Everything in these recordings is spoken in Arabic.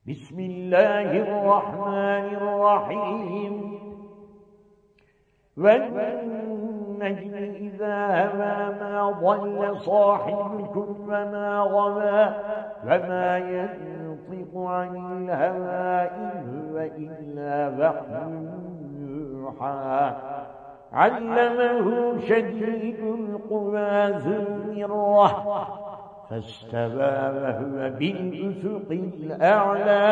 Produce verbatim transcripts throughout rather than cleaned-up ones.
بسم الله الرحمن الرحيم والنجم إذا هوى ما ضل صاحبكم وما غوى وما ينطق عن الهوى إن هو إلا وحي يوحى علمه شديد القوى ذو مرة فاستوى وهو بالأفق الأعلى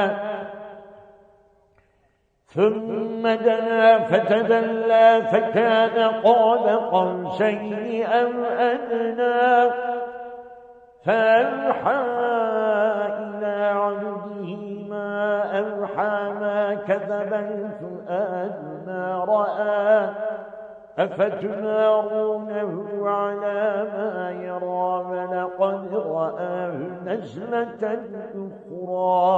ثم دنا فتدلى فكان قاب قوسين أو أدنى فأوحى إلى عبده ما أوحى ما كذب الفؤاد ما رأى أفتمارونه على ما يرى ولقد رآه نزلة أخرى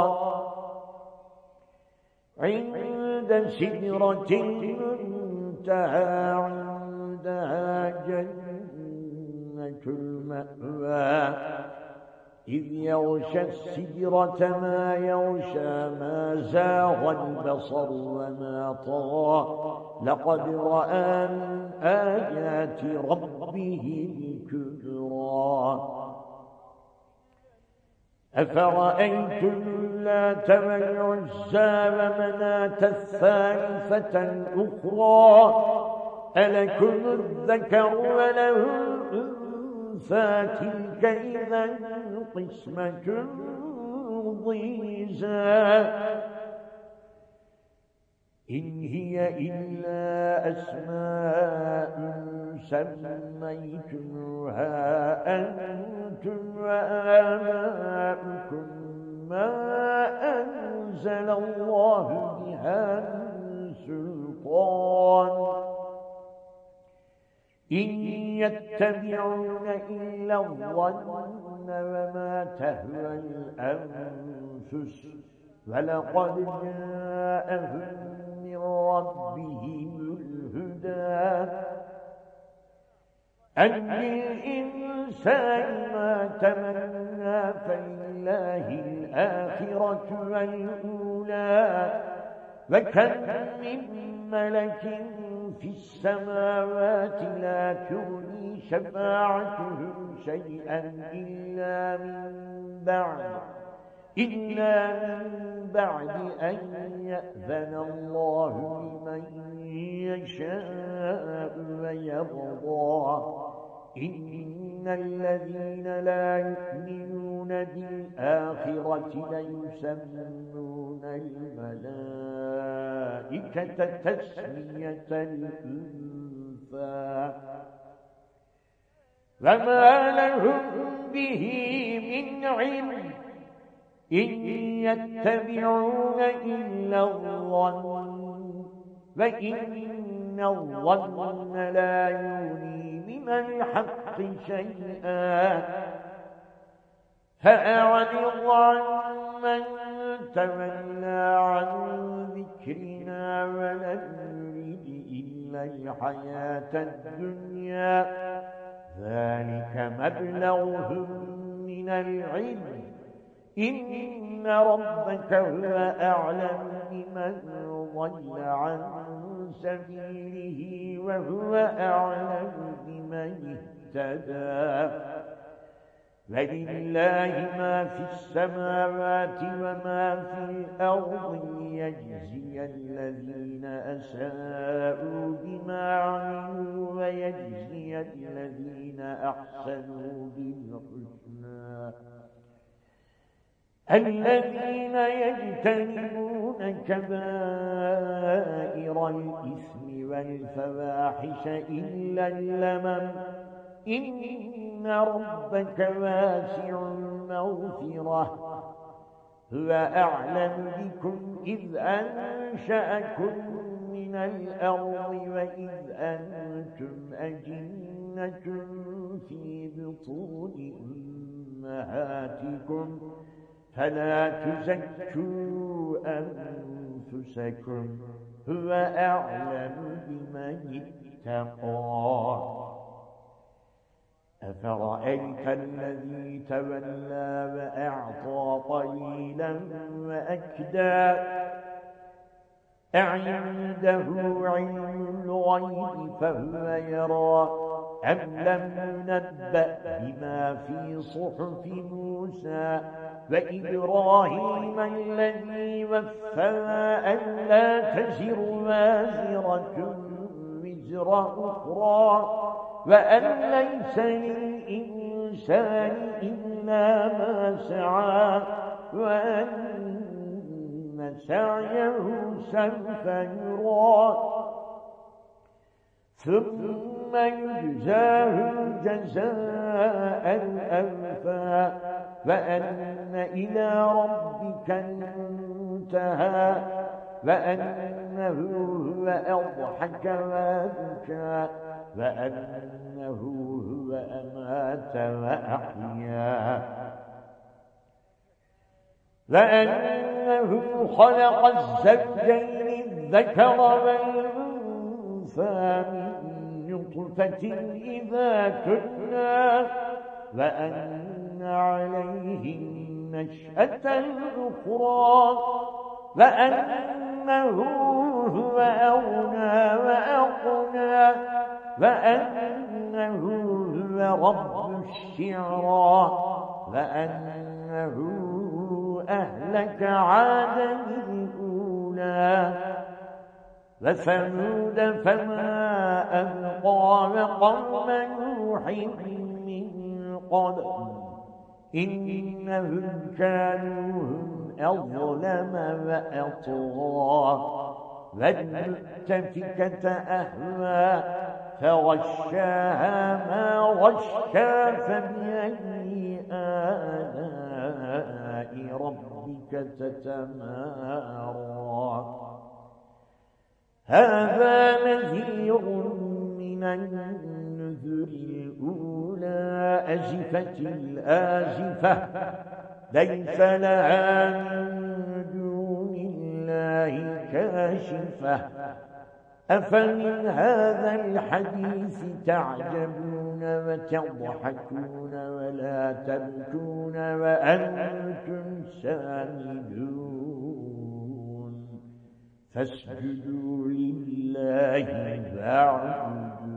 عند سدرة المنتهى عندها جنة المأوى إذ يغشى السدرة ما يغشى ما زاغ البصر وما طغى لقد رأى من آيات ربه الكبرى أفرأيتم اللات والعزى ومناة الثالثة الأخرى ألكم الذكر وله الأنثى تلك إذا قسمة ضيزى إن هي إلا أسماء سميتموها أنتم وآباؤكم ما أنزل الله بها من سلطان إن يتبعون إلا الظن وما تهوى الأنفس ولقد جاءهم من ربهم الهدى أن للإنسان ما تمنى فلله الآخرة والأولى وكم من ملك في السماوات لا تغني شفاعتهم شيئا إلا من بعد إلا من بعد أن يأذن الله لمن يشاء ويرضى إن الذين لا يؤمنون بالآخرة ليسمون الملائكة تسمية الأنثى وما لهم به من علم إن يتبعون إلا الظن وإن الظن لا يغني من الحق شيئا فأعرض عن من تولى عن ذكرنا ولم يرد إلا الحياة الدنيا ذلك مبلغهم من العلم إن ربك هو أعلم بمن ضل عن سبيله وهو أعلم بمن اهتدى ولله ما في السماوات وما في الأرض ليجزي الذين أساءوا بما عملوا ويجزي الذين أحسنوا بالحسنى الذين يجتنبون كبائر الإثم والفواحش إلا اللمم إن ربك واسع المغفرة هو أعلم بكم إذ أنشأكم من الأرض وإذ أنتم أجنة في بطون أمهاتكم فلا تزكوا أنفسكم هو أعلم بمن اتقى أفرأيت الذي تولى وأعطى قليلا وأكدى أعنده علم الغيب فهو يرى أم لم ينبأ بما في صحف موسى وإبراهيم الذي وفى ألا تزر وازرة وزر أخرى وأن ليس للإنسان إلا ما سعى وأن سعيه سوف يرى ثم يجزاه الجزاء الأوفى وأن إلى ربك المنتهى وأنه هو أضحك وأبكى وأنه هو أمات وأحيا وأنه خلق الزوجين الذكر والأنثى من نطفة إذا تمنى وأن عليه النشأة الأخرى وأنه هو أغنى وأقنى وأنه هو رب الشعرى وأنه أهلك عادا الأولى وثمود فما أبقى وقوم نوح من قبل إنهم كانوا هم أظلم وأطغى والمؤتفكة أهوى فغشاها ما غشا فبأي آلاء ربك تتمارى هذا نذير من النذر الأولى أزفت الآزفة ليس لها من دون الله كاشفة أفمن هذا الحديث تعجبون وتضحكون ولا تبكون وأنتم سامدون فاسجدوا لله واعبدوا